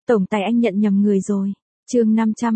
Tổng tài anh nhận nhầm người rồi. Chương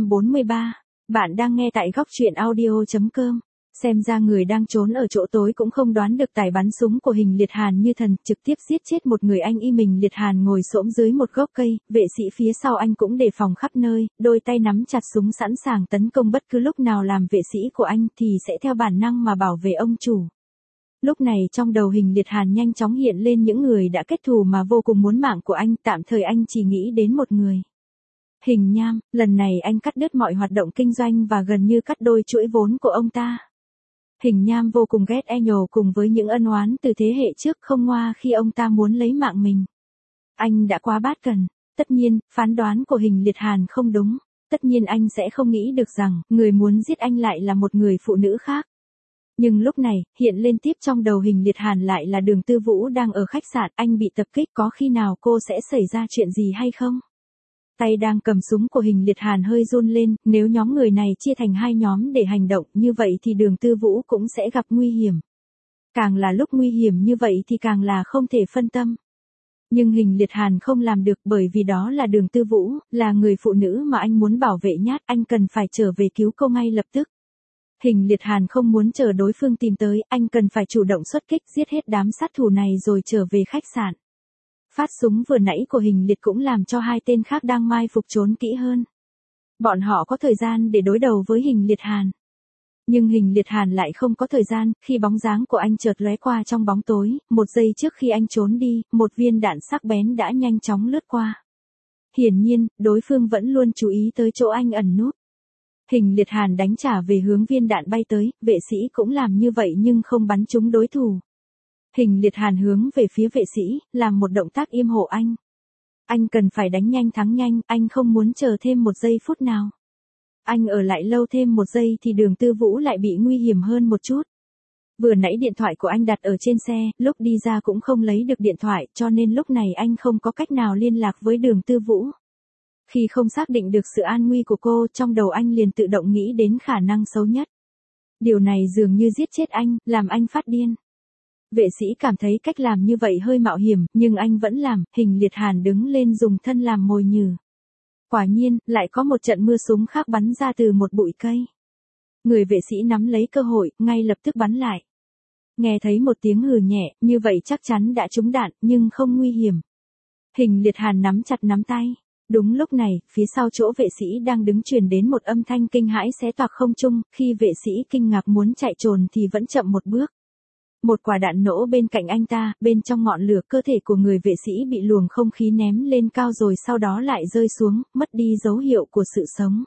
543. Bạn đang nghe tại góc truyện audio.com. Xem ra người đang trốn ở chỗ tối cũng không đoán được tài bắn súng của Hình Liệt Hàn như thần, trực tiếp giết chết một người. Anh y mình Liệt Hàn ngồi xổm dưới một gốc cây, vệ sĩ phía sau anh cũng đề phòng khắp nơi, đôi tay nắm chặt súng sẵn sàng tấn công bất cứ lúc nào. Làm vệ sĩ của anh thì sẽ theo bản năng mà bảo vệ ông chủ. Lúc này trong đầu Hình Liệt Hàn nhanh chóng hiện lên những người đã kết thù mà vô cùng muốn mạng của anh, tạm thời anh chỉ nghĩ đến một người. Hình Nham, lần này anh cắt đứt mọi hoạt động kinh doanh và gần như cắt đôi chuỗi vốn của ông ta. Hình Nham vô cùng ghét Angel cùng với những ân oán từ thế hệ trước, không ngoa khi ông ta muốn lấy mạng mình. Anh đã quá bát cần. Tất nhiên, phán đoán của Hình Liệt Hàn không đúng. Tất nhiên anh sẽ không nghĩ được rằng, người muốn giết anh lại là một người phụ nữ khác. Nhưng lúc này, hiện lên tiếp trong đầu Hình Liệt Hàn lại là Đường Tư Vũ đang ở khách sạn. Anh bị tập kích, có khi nào cô sẽ xảy ra chuyện gì hay không? Tay đang cầm súng của Hình Liệt Hàn hơi run lên, nếu nhóm người này chia thành hai nhóm để hành động như vậy thì Đường Tư Vũ cũng sẽ gặp nguy hiểm. Càng là lúc nguy hiểm như vậy thì càng là không thể phân tâm. Nhưng Hình Liệt Hàn không làm được, bởi vì đó là Đường Tư Vũ, là người phụ nữ mà anh muốn bảo vệ nhát, anh cần phải trở về cứu cô ngay lập tức. Hình Liệt Hàn không muốn chờ đối phương tìm tới, anh cần phải chủ động xuất kích, giết hết đám sát thủ này rồi trở về khách sạn. Phát súng vừa nãy của Hình Liệt cũng làm cho hai tên khác đang mai phục trốn kỹ hơn. Bọn họ có thời gian để đối đầu với Hình Liệt Hàn. Nhưng Hình Liệt Hàn lại không có thời gian, khi bóng dáng của anh chợt lóe qua trong bóng tối, một giây trước khi anh trốn đi, một viên đạn sắc bén đã nhanh chóng lướt qua. Hiển nhiên, đối phương vẫn luôn chú ý tới chỗ anh ẩn núp. Hình Liệt Hàn đánh trả về hướng viên đạn bay tới, vệ sĩ cũng làm như vậy nhưng không bắn trúng đối thủ. Hình Liệt Hàn hướng về phía vệ sĩ, làm một động tác yểm hộ anh. Anh cần phải đánh nhanh thắng nhanh, anh không muốn chờ thêm một giây phút nào. Anh ở lại lâu thêm một giây thì Đường Tư Vũ lại bị nguy hiểm hơn một chút. Vừa nãy điện thoại của anh đặt ở trên xe, lúc đi ra cũng không lấy được điện thoại, cho nên lúc này anh không có cách nào liên lạc với Đường Tư Vũ. Khi không xác định được sự an nguy của cô, trong đầu anh liền tự động nghĩ đến khả năng xấu nhất. Điều này dường như giết chết anh, làm anh phát điên. Vệ sĩ cảm thấy cách làm như vậy hơi mạo hiểm, nhưng anh vẫn làm. Hình Liệt Hàn đứng lên dùng thân làm mồi nhử. Quả nhiên, lại có một trận mưa súng khác bắn ra từ một bụi cây. Người vệ sĩ nắm lấy cơ hội, ngay lập tức bắn lại. Nghe thấy một tiếng hừ nhẹ, như vậy chắc chắn đã trúng đạn, nhưng không nguy hiểm. Hình Liệt Hàn nắm chặt nắm tay. Đúng lúc này, phía sau chỗ vệ sĩ đang đứng truyền đến một âm thanh kinh hãi xé toạc không trung, khi vệ sĩ kinh ngạc muốn chạy trốn thì vẫn chậm một bước. Một quả đạn nổ bên cạnh anh ta, bên trong ngọn lửa cơ thể của người vệ sĩ bị luồng không khí ném lên cao rồi sau đó lại rơi xuống, mất đi dấu hiệu của sự sống.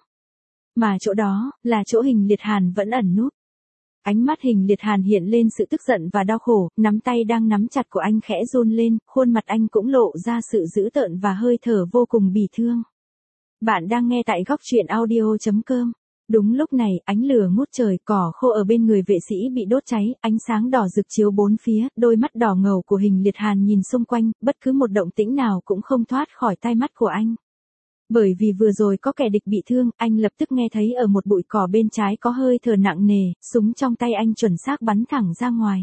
Mà chỗ đó, là chỗ Hình Liệt Hàn vẫn ẩn núp. Ánh mắt Hình Liệt Hàn hiện lên sự tức giận và đau khổ, nắm tay đang nắm chặt của anh khẽ run lên, khuôn mặt anh cũng lộ ra sự dữ tợn và hơi thở vô cùng bỉ thương. Bạn đang nghe tại góc truyện audio.com. Đúng lúc này, ánh lửa ngút trời, cỏ khô ở bên người vệ sĩ bị đốt cháy, ánh sáng đỏ rực chiếu bốn phía, đôi mắt đỏ ngầu của Hình Liệt Hàn nhìn xung quanh, bất cứ một động tĩnh nào cũng không thoát khỏi tai mắt của anh. Bởi vì vừa rồi có kẻ địch bị thương, anh lập tức nghe thấy ở một bụi cỏ bên trái có hơi thở nặng nề, súng trong tay anh chuẩn xác bắn thẳng ra ngoài.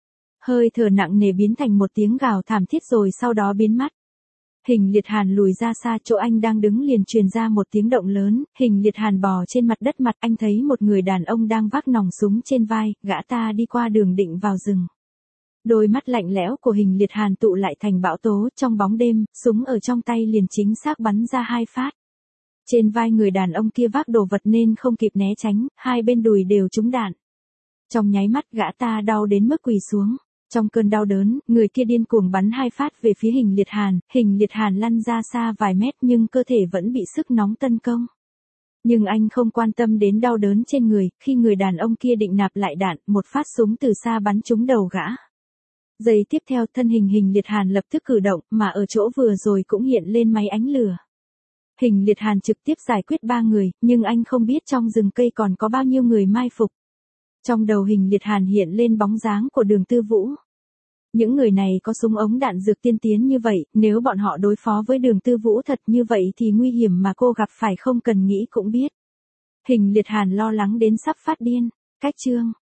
Hơi thở nặng nề biến thành một tiếng gào thảm thiết rồi sau đó biến mất. Hình Liệt Hàn lùi ra xa, chỗ anh đang đứng liền truyền ra một tiếng động lớn. Hình Liệt Hàn bò trên mặt đất, anh thấy một người đàn ông đang vác nòng súng trên vai, gã ta đi qua đường định vào rừng. Đôi mắt lạnh lẽo của Hình Liệt Hàn tụ lại thành bão tố, trong bóng đêm, súng ở trong tay liền chính xác bắn ra 2 phát. Trên vai người đàn ông kia vác đồ vật nên không kịp né tránh, hai bên đùi đều trúng đạn. Trong nháy mắt gã ta đau đến mức quỳ xuống. Trong cơn đau đớn, người kia điên cuồng bắn 2 phát về phía Hình Liệt Hàn. Hình Liệt Hàn lăn ra xa vài mét nhưng cơ thể vẫn bị sức nóng tấn công. Nhưng anh không quan tâm đến đau đớn trên người, khi người đàn ông kia định nạp lại đạn, một phát súng từ xa bắn trúng đầu gã. Giây tiếp theo, thân hình Hình Liệt Hàn lập tức cử động, mà ở chỗ vừa rồi cũng hiện lên máy ánh lửa. Hình Liệt Hàn trực tiếp giải quyết 3 người, nhưng anh không biết trong rừng cây còn có bao nhiêu người mai phục. Trong đầu Hình Liệt Hàn hiện lên bóng dáng của Đường Tư Vũ. Những người này có súng ống đạn dược tiên tiến như vậy, nếu bọn họ đối phó với Đường Tư Vũ thật như vậy thì nguy hiểm mà cô gặp phải không cần nghĩ cũng biết. Hình Liệt Hàn lo lắng đến sắp phát điên. Cách chương